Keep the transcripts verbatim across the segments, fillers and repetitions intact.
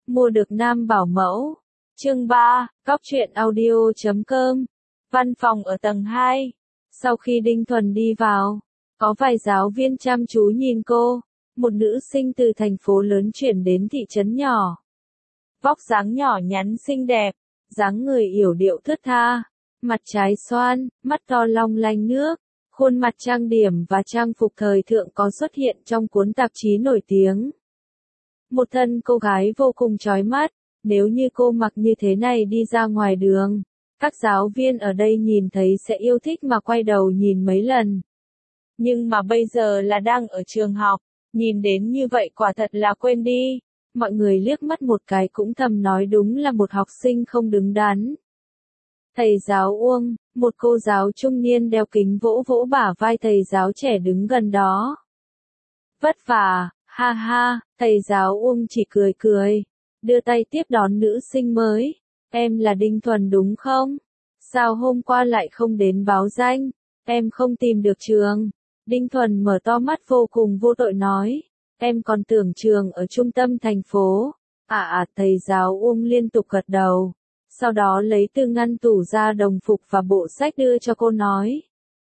Mua được nam bảo mẫu. Chương ba, Cóc truyện audio chấm com. Văn phòng ở tầng hai. Sau khi Đinh Thuần đi vào, có vài giáo viên chăm chú nhìn cô, một nữ sinh từ thành phố lớn chuyển đến thị trấn nhỏ. Vóc dáng nhỏ nhắn xinh đẹp, dáng người yểu điệu thướt tha, mặt trái xoan, mắt to long lanh nước, khuôn mặt trang điểm và trang phục thời thượng có xuất hiện trong cuốn tạp chí nổi tiếng. Một thân cô gái vô cùng chói mắt, nếu như cô mặc như thế này đi ra ngoài đường, các giáo viên ở đây nhìn thấy sẽ yêu thích mà quay đầu nhìn mấy lần. Nhưng mà bây giờ là đang ở trường học, nhìn đến như vậy quả thật là quên đi. Mọi người liếc mắt một cái cũng thầm nói đúng là một học sinh không đứng đắn. Thầy giáo Uông, một cô giáo trung niên đeo kính vỗ vỗ bả vai thầy giáo trẻ đứng gần đó. Vất vả, ha ha, thầy giáo Uông chỉ cười cười, đưa tay tiếp đón nữ sinh mới. Em là Đinh Thuần đúng không? Sao hôm qua lại không đến báo danh? Em không tìm được trường. Đinh Thuần mở to mắt vô cùng vô tội nói. Em còn tưởng trường ở trung tâm thành phố. À à, thầy giáo Uông liên tục gật đầu. Sau đó lấy từ ngăn tủ ra đồng phục và bộ sách đưa cho cô nói.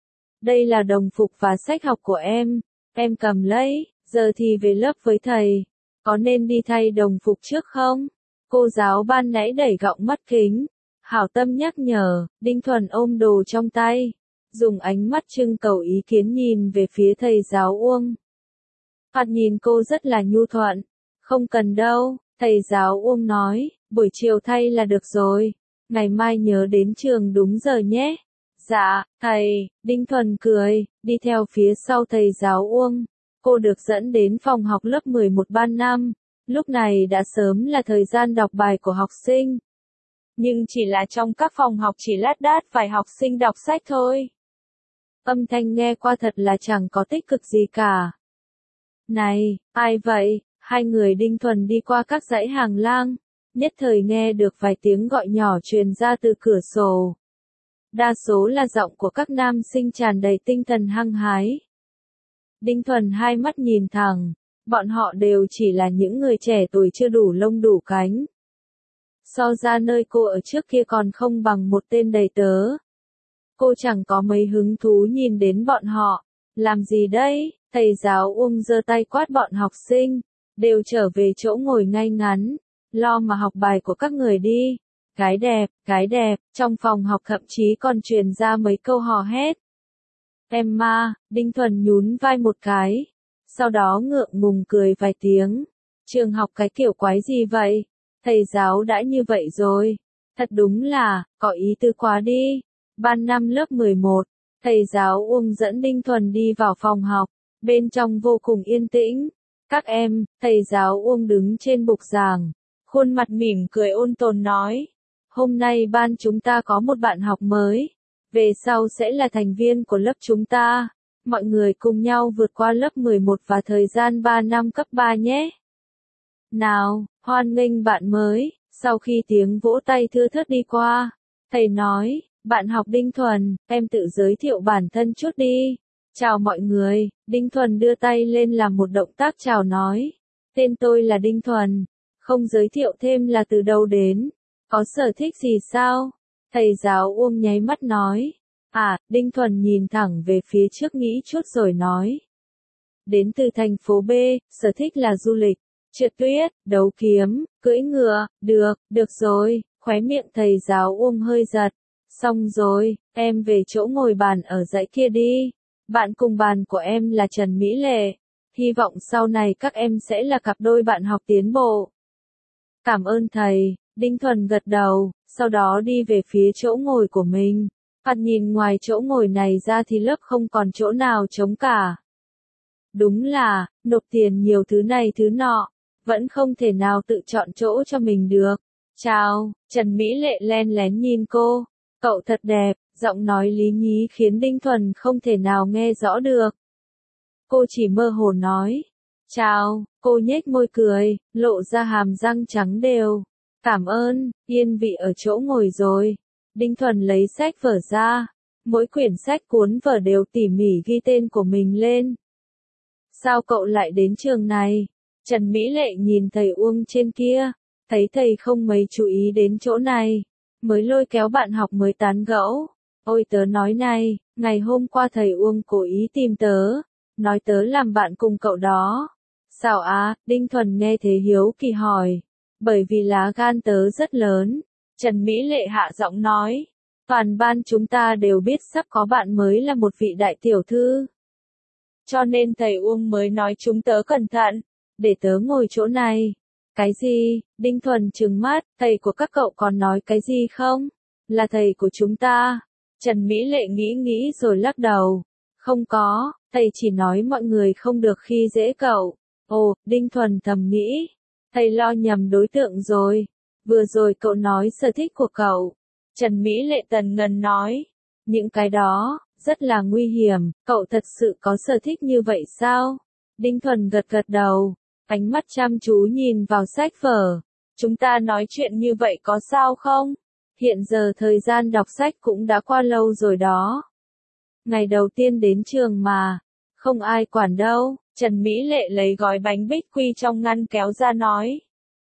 Đây là đồng phục và sách học của em. Em cầm lấy, giờ thì về lớp với thầy. Có nên đi thay đồng phục trước không? Cô giáo ban nãy đẩy gọng mắt kính. Hảo tâm nhắc nhở, Đinh Thuần ôm đồ trong tay. Dùng ánh mắt trưng cầu ý kiến nhìn về phía thầy giáo Uông. Thoạt nhìn cô rất là nhu thuận. Không cần đâu, thầy giáo Uông nói, buổi chiều thay là được rồi. Ngày mai nhớ đến trường đúng giờ nhé. Dạ, thầy, Đinh Thuần cười, đi theo phía sau thầy giáo Uông. Cô được dẫn đến phòng học lớp mười một ban năm. Lúc này đã sớm là thời gian đọc bài của học sinh. Nhưng chỉ là trong các phòng học chỉ lác đác vài học sinh đọc sách thôi. Âm thanh nghe qua thật là chẳng có tích cực gì cả. Này, ai vậy? Hai người Đinh Thuần đi qua các dãy hàng lang, nhất thời nghe được vài tiếng gọi nhỏ truyền ra từ cửa sổ. Đa số là giọng của các nam sinh tràn đầy tinh thần hăng hái. Đinh Thuần hai mắt nhìn thẳng, bọn họ đều chỉ là những người trẻ tuổi chưa đủ lông đủ cánh. So ra nơi cô ở trước kia còn không bằng một tên đầy tớ. Cô chẳng có mấy hứng thú nhìn đến bọn họ. Làm gì đây? Thầy giáo Uông giơ tay quát bọn học sinh. Đều trở về chỗ ngồi ngay ngắn. Lo mà học bài của các người đi. Cái đẹp, cái đẹp. Trong phòng học thậm chí còn truyền ra mấy câu hò hét. Em ma, Đinh Thuần nhún vai một cái. Sau đó ngượng ngùng cười vài tiếng. Trường học cái kiểu quái gì vậy? Thầy giáo đã như vậy rồi. Thật đúng là, có ý tư quá đi. Ban năm lớp mười một, thầy giáo Uông dẫn Đinh Thuần đi vào phòng học. Bên trong vô cùng yên tĩnh. Các em, thầy giáo Uông đứng trên bục giảng. Khuôn mặt mỉm cười ôn tồn nói. Hôm nay ban chúng ta có một bạn học mới. Về sau sẽ là thành viên của lớp chúng ta. Mọi người cùng nhau vượt qua lớp mười một và thời gian ba năm cấp ba nhé. Nào, hoan nghênh bạn mới. Sau khi tiếng vỗ tay thưa thớt đi qua, thầy nói, bạn học Đinh Thuần, em tự giới thiệu bản thân chút đi. Chào mọi người, Đinh Thuần đưa tay lên làm một động tác chào nói. Tên tôi là Đinh Thuần, không giới thiệu thêm là từ đâu đến, có sở thích gì sao? Thầy giáo Uông nháy mắt nói. À, Đinh Thuần nhìn thẳng về phía trước nghĩ chút rồi nói. Đến từ thành phố B, sở thích là du lịch, trượt tuyết, đấu kiếm, cưỡi ngựa, được, được rồi, khóe miệng thầy giáo Uông hơi giật. Xong rồi, em về chỗ ngồi bàn ở dãy kia đi. Bạn cùng bàn của em là Trần Mỹ Lệ. Hy vọng sau này các em sẽ là cặp đôi bạn học tiến bộ. Cảm ơn thầy, Đinh Thuần gật đầu, sau đó đi về phía chỗ ngồi của mình. Thoạt nhìn ngoài chỗ ngồi này ra thì lớp không còn chỗ nào trống cả. Đúng là, nộp tiền nhiều thứ này thứ nọ, vẫn không thể nào tự chọn chỗ cho mình được. Chào, Trần Mỹ Lệ len lén nhìn cô. Cậu thật đẹp, giọng nói lý nhí khiến Đinh Thuần không thể nào nghe rõ được. Cô chỉ mơ hồ nói. Chào, cô nhếch môi cười, lộ ra hàm răng trắng đều. Cảm ơn, yên vị ở chỗ ngồi rồi. Đinh Thuần lấy sách vở ra. Mỗi quyển sách cuốn vở đều tỉ mỉ ghi tên của mình lên. Sao cậu lại đến trường này? Trần Mỹ Lệ nhìn thầy Uông trên kia. thấy thầy không mấy chú ý đến chỗ này, mới lôi kéo bạn học mới tán gẫu. Ôi tớ nói này, ngày hôm qua thầy Uông cố ý tìm tớ, nói tớ làm bạn cùng cậu đó. Sao á, Đinh Thuần nghe thế hiếu kỳ hỏi, bởi vì lá gan tớ rất lớn. Trần Mỹ Lệ hạ giọng nói, toàn ban chúng ta đều biết sắp có bạn mới là một vị đại tiểu thư. Cho nên thầy Uông mới nói chúng tớ cẩn thận, để tớ ngồi chỗ này. Cái gì? Đinh Thuần trừng mắt, thầy của các cậu còn nói cái gì không? Là thầy của chúng ta. Trần Mỹ Lệ nghĩ nghĩ rồi lắc đầu. Không có, thầy chỉ nói mọi người không được khi dễ cậu. Ồ, Đinh Thuần thầm nghĩ, thầy lo nhầm đối tượng rồi. Vừa rồi cậu nói sở thích của cậu. Trần Mỹ Lệ tần ngần nói, những cái đó, rất là nguy hiểm, cậu thật sự có sở thích như vậy sao? Đinh Thuần gật gật đầu, ánh mắt chăm chú nhìn vào sách vở. Chúng ta nói chuyện như vậy có sao không? Hiện giờ thời gian đọc sách cũng đã qua lâu rồi đó. Ngày đầu tiên đến trường mà, không ai quản đâu. Trần Mỹ Lệ lấy gói bánh bích quy trong ngăn kéo ra nói.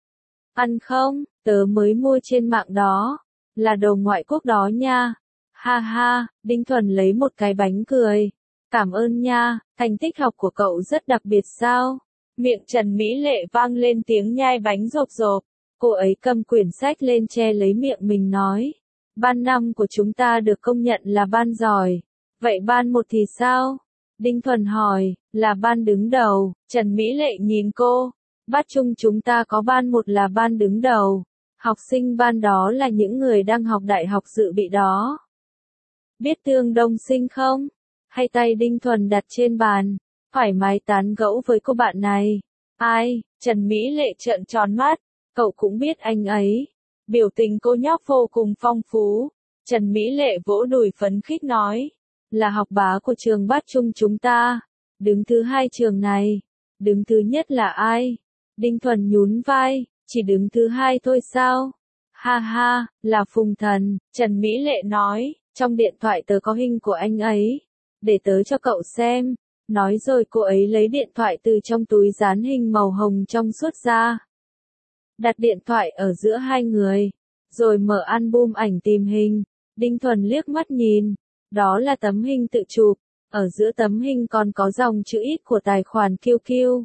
Ăn không, tớ mới mua trên mạng đó, là đồ ngoại quốc đó nha. Ha ha, Đinh Thuần lấy một cái bánh cười. Cảm ơn nha, thành tích học của cậu rất đặc biệt sao? Miệng Trần Mỹ Lệ vang lên tiếng nhai bánh rộp rộp. Cô ấy cầm quyển sách lên che lấy miệng mình nói. Ban năm của chúng ta được công nhận là ban giỏi. Vậy ban một thì sao? Đinh Thuần hỏi, là ban đứng đầu. Trần Mỹ Lệ nhìn cô. Bát Trung chúng ta có ban một là ban đứng đầu. Học sinh ban đó là những người đang học đại học dự bị đó. Biết Tương Đông Sinh không? Hay tay Đinh Thuần đặt trên bàn, thoải mái tán gẫu với cô bạn này. Ai? Trần Mỹ Lệ trợn tròn mắt, cậu cũng biết anh ấy. Biểu tình cô nhóc vô cùng phong phú. Trần Mỹ Lệ vỗ đùi phấn khích nói, là học bá của trường Bát Trung chúng ta. Đứng thứ hai trường này. Đứng thứ nhất là ai? Đinh Thuần nhún vai, chỉ đứng thứ hai thôi sao? Ha ha, là Phùng Thần. Trần Mỹ Lệ nói, trong điện thoại tớ có hình của anh ấy. Để tớ cho cậu xem. Nói rồi cô ấy lấy điện thoại từ trong túi dán hình màu hồng trong suốt ra. Đặt điện thoại ở giữa hai người. Rồi mở album ảnh tìm hình. Đinh Thuần liếc mắt nhìn. Đó là tấm hình tự chụp. Ở giữa tấm hình còn có dòng chữ ít của tài khoản Q Q.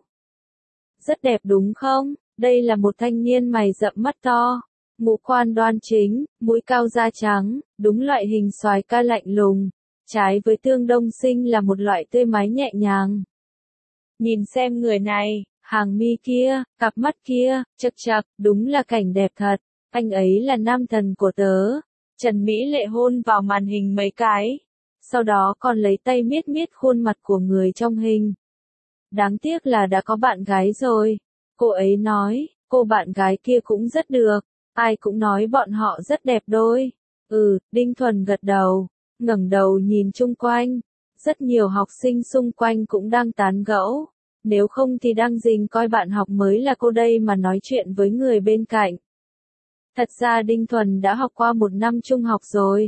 Rất đẹp đúng không? Đây là một thanh niên mày rậm mắt to. Ngũ quan đoan chính, mũi cao da trắng, đúng loại hình soái ca lạnh lùng. Trái với Tương Đông Sinh là một loại tươi mái nhẹ nhàng. Nhìn xem người này, hàng mi kia, cặp mắt kia, chật chật, đúng là cảnh đẹp thật. Anh ấy là nam thần của tớ. Trần Mỹ Lệ hôn vào màn hình mấy cái. Sau đó còn lấy tay miết miết khuôn mặt của người trong hình. Đáng tiếc là đã có bạn gái rồi. Cô ấy nói, cô bạn gái kia cũng rất được. Ai cũng nói bọn họ rất đẹp đôi. Ừ, Đinh Thuần gật đầu, ngẩng đầu nhìn chung quanh. Rất nhiều học sinh xung quanh cũng đang tán gẫu. Nếu không thì đang dình coi bạn học mới là cô đây mà nói chuyện với người bên cạnh. Thật ra Đinh Thuần đã học qua một năm trung học rồi.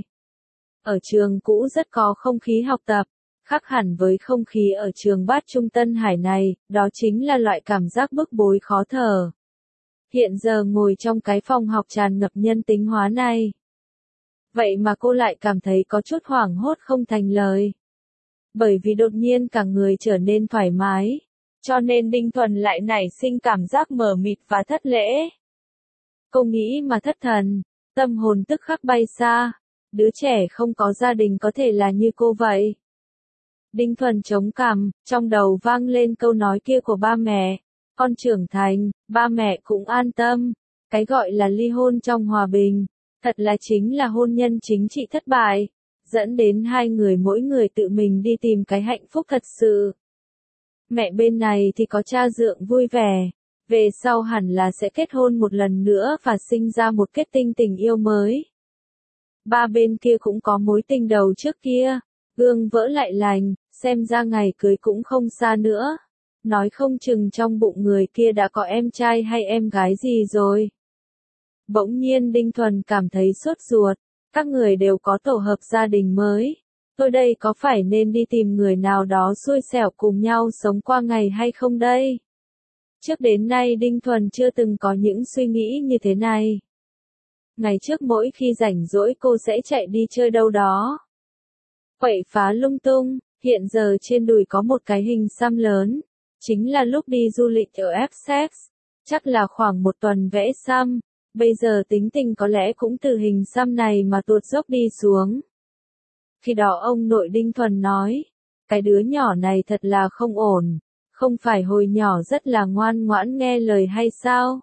Ở trường cũ rất có không khí học tập. Khác hẳn với không khí ở trường Bát Trung Tân Hải này, đó chính là loại cảm giác bức bối khó thở. Hiện giờ ngồi trong cái phòng học tràn ngập nhân tính hóa này. Vậy mà cô lại cảm thấy có chút hoảng hốt không thành lời. Bởi vì đột nhiên cả người trở nên thoải mái. Cho nên Đinh Thuần lại nảy sinh cảm giác mờ mịt và thất lễ. Cô nghĩ mà thất thần, tâm hồn tức khắc bay xa. Đứa trẻ không có gia đình có thể là như cô vậy. Đinh Thuần chống cằm, trong đầu vang lên câu nói kia của ba mẹ. Con trưởng thành, ba mẹ cũng an tâm. Cái gọi là ly hôn trong hòa bình, thật là chính là hôn nhân chính trị thất bại, dẫn đến hai người mỗi người tự mình đi tìm cái hạnh phúc thật sự. Mẹ bên này thì có cha dượng vui vẻ, về sau hẳn là sẽ kết hôn một lần nữa và sinh ra một kết tinh tình yêu mới. Ba bên kia cũng có mối tình đầu trước kia, gương vỡ lại lành, xem ra ngày cưới cũng không xa nữa. Nói không chừng trong bụng người kia đã có em trai hay em gái gì rồi. Bỗng nhiên Đinh Thuần cảm thấy sốt ruột, các người đều có tổ hợp gia đình mới. Tôi đây có phải nên đi tìm người nào đó xui xẻo cùng nhau sống qua ngày hay không đây? Trước đến nay Đinh Thuần chưa từng có những suy nghĩ như thế này. Ngày trước mỗi khi rảnh rỗi cô sẽ chạy đi chơi đâu đó. Quậy phá lung tung, hiện giờ trên đùi có một cái hình xăm lớn. Chính là lúc đi du lịch ở Essex, chắc là khoảng một tuần vẽ xăm, bây giờ tính tình có lẽ cũng từ hình xăm này mà tuột dốc đi xuống. Khi đó ông nội Đinh Thuần nói, cái đứa nhỏ này thật là không ổn, không phải hồi nhỏ rất là ngoan ngoãn nghe lời hay sao?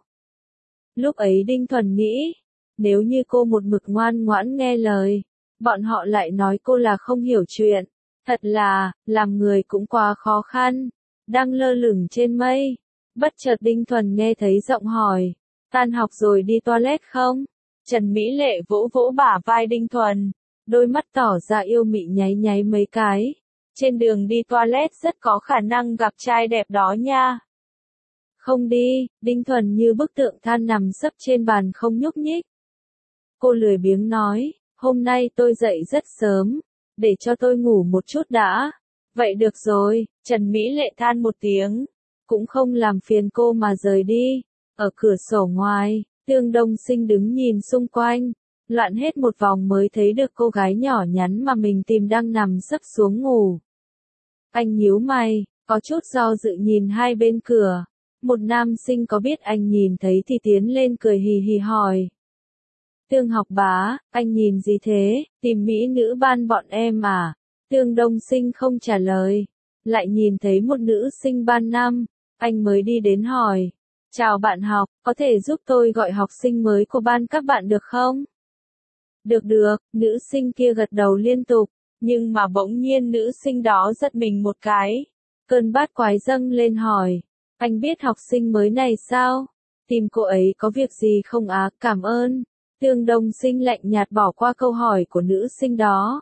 Lúc ấy Đinh Thuần nghĩ, nếu như cô một mực ngoan ngoãn nghe lời, bọn họ lại nói cô là không hiểu chuyện, thật là, làm người cũng quá khó khăn, đang lơ lửng trên mây. Bất chợt Đinh Thuần nghe thấy giọng hỏi, tan học rồi đi toilet không? Trần Mỹ Lệ vỗ vỗ bả vai Đinh Thuần, đôi mắt tỏ ra yêu mị nháy nháy mấy cái. Trên đường đi toilet rất có khả năng gặp trai đẹp đó nha. Không đi, Đinh Thuần như bức tượng than nằm sấp trên bàn không nhúc nhích. Cô lười biếng nói, hôm nay tôi dậy rất sớm, để cho tôi ngủ một chút đã. Vậy được rồi, Trần Mỹ Lệ than một tiếng, cũng không làm phiền cô mà rời đi. Ở cửa sổ ngoài, Tương Đông Sinh đứng nhìn xung quanh, loạn hết một vòng mới thấy được cô gái nhỏ nhắn mà mình tìm đang nằm sấp xuống ngủ. Anh nhíu mày, có chút do dự nhìn hai bên cửa. Một nam sinh có biết anh nhìn thấy thì tiến lên cười hì hì hỏi. Tương học bá, anh nhìn gì thế, tìm mỹ nữ ban bọn em à? Tương Đông Sinh không trả lời, lại nhìn thấy một nữ sinh ban năm, anh mới đi đến hỏi. Chào bạn học, có thể giúp tôi gọi học sinh mới của ban các bạn được không? Được được, nữ sinh kia gật đầu liên tục, nhưng mà bỗng nhiên nữ sinh đó giật mình một cái. Cơn bát quái dâng lên hỏi, anh biết học sinh mới này sao? Tìm cô ấy có việc gì không á, cảm ơn. Tương Đông Sinh lạnh nhạt bỏ qua câu hỏi của nữ sinh đó.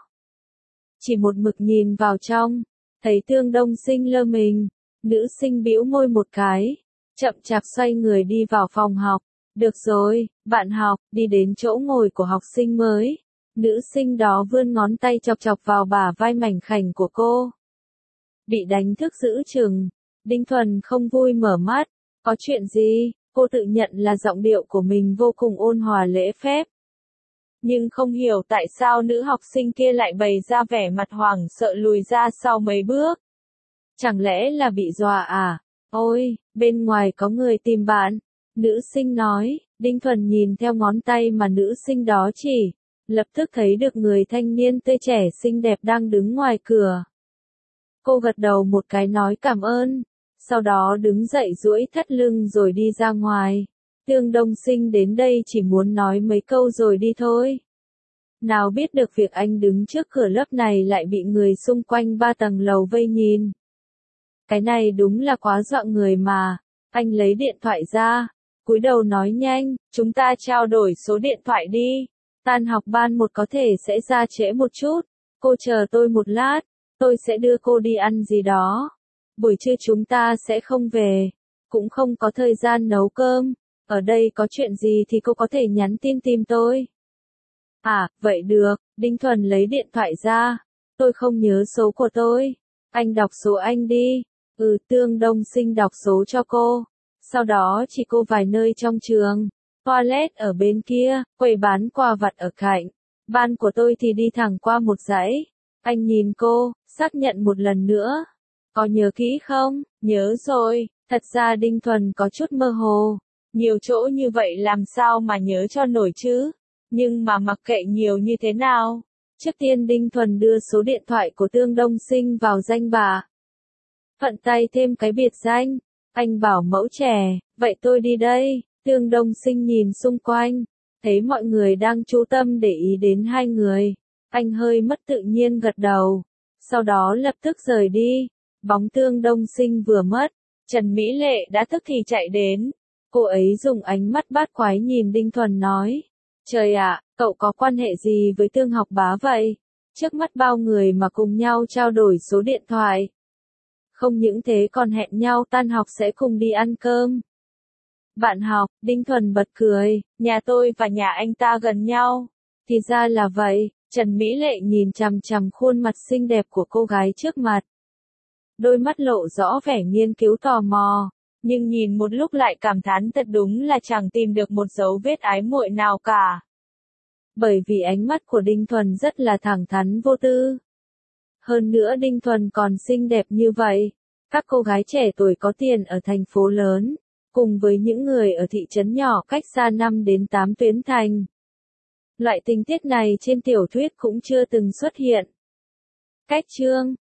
Chỉ một mực nhìn vào trong, thấy Tương Đông Sinh lơ mình, nữ sinh bĩu môi một cái, chậm chạp xoay người đi vào phòng học. Được rồi, bạn học, đi đến chỗ ngồi của học sinh mới. Nữ sinh đó vươn ngón tay chọc chọc vào bả vai mảnh khảnh của cô. Bị đánh thức giữ chừng, Đinh Thuần không vui mở mắt, có chuyện gì? Cô tự nhận là giọng điệu của mình vô cùng ôn hòa lễ phép. Nhưng không hiểu tại sao nữ học sinh kia lại bày ra vẻ mặt hoảng sợ lùi ra sau mấy bước. Chẳng lẽ là bị dọa à? Ôi, bên ngoài có người tìm bạn. Nữ sinh nói, Đinh Thuần nhìn theo ngón tay mà nữ sinh đó chỉ, lập tức thấy được người thanh niên tươi trẻ xinh đẹp đang đứng ngoài cửa. Cô gật đầu một cái nói cảm ơn, sau đó đứng dậy duỗi thắt lưng rồi đi ra ngoài. Tương Đông Sinh đến đây chỉ muốn nói mấy câu rồi đi thôi. Nào biết được việc anh đứng trước cửa lớp này lại bị người xung quanh ba tầng lầu vây nhìn. Cái này đúng là quá dọa người mà. Anh lấy điện thoại ra, cúi đầu nói nhanh, chúng ta trao đổi số điện thoại đi. Tan học ban một có thể sẽ ra trễ một chút. Cô chờ tôi một lát, tôi sẽ đưa cô đi ăn gì đó. Buổi trưa chúng ta sẽ không về, cũng không có thời gian nấu cơm. Ở đây có chuyện gì thì cô có thể nhắn tin tìm tôi. À, vậy được, Đinh Thuần lấy điện thoại ra. Tôi không nhớ số của tôi. Anh đọc số anh đi. Ừ, Tương Đông Sinh đọc số cho cô. Sau đó chỉ cô vài nơi trong trường. Toilet ở bên kia, quầy bán quà vặt ở cạnh. Ban của tôi thì đi thẳng qua một dãy. Anh nhìn cô, xác nhận một lần nữa. Có nhớ kỹ không? Nhớ rồi, thật ra Đinh Thuần có chút mơ hồ. Nhiều chỗ như vậy làm sao mà nhớ cho nổi chứ? Nhưng mà mặc kệ nhiều như thế nào. Trước tiên Đinh Thuần đưa số điện thoại của Tương Đông Sinh vào danh bạ. Thuận tay thêm cái biệt danh. Anh bảo mẫu trẻ, vậy tôi đi đây. Tương Đông Sinh nhìn xung quanh, thấy mọi người đang chú tâm để ý đến hai người. Anh hơi mất tự nhiên gật đầu. Sau đó lập tức rời đi. Bóng Tương Đông Sinh vừa mất, Trần Mỹ Lệ đã tức thì chạy đến. Cô ấy dùng ánh mắt bát quái nhìn Đinh Thuần nói. Trời ạ, cậu có quan hệ gì với Tương học bá vậy? Trước mắt bao người mà cùng nhau trao đổi số điện thoại. Không những thế còn hẹn nhau tan học sẽ cùng đi ăn cơm. Bạn học, Đinh Thuần bật cười, nhà tôi và nhà anh ta gần nhau. Thì ra là vậy, Trần Mỹ Lệ nhìn chằm chằm khuôn mặt xinh đẹp của cô gái trước mặt. Đôi mắt lộ rõ vẻ nghiên cứu tò mò. Nhưng nhìn một lúc lại cảm thán thật đúng là chẳng tìm được một dấu vết ái muội nào cả. Bởi vì ánh mắt của Đinh Thuần rất là thẳng thắn vô tư. Hơn nữa Đinh Thuần còn xinh đẹp như vậy. Các cô gái trẻ tuổi có tiền ở thành phố lớn, cùng với những người ở thị trấn nhỏ cách xa năm đến tám tuyến thành. Loại tình tiết này trên tiểu thuyết cũng chưa từng xuất hiện. Cách chương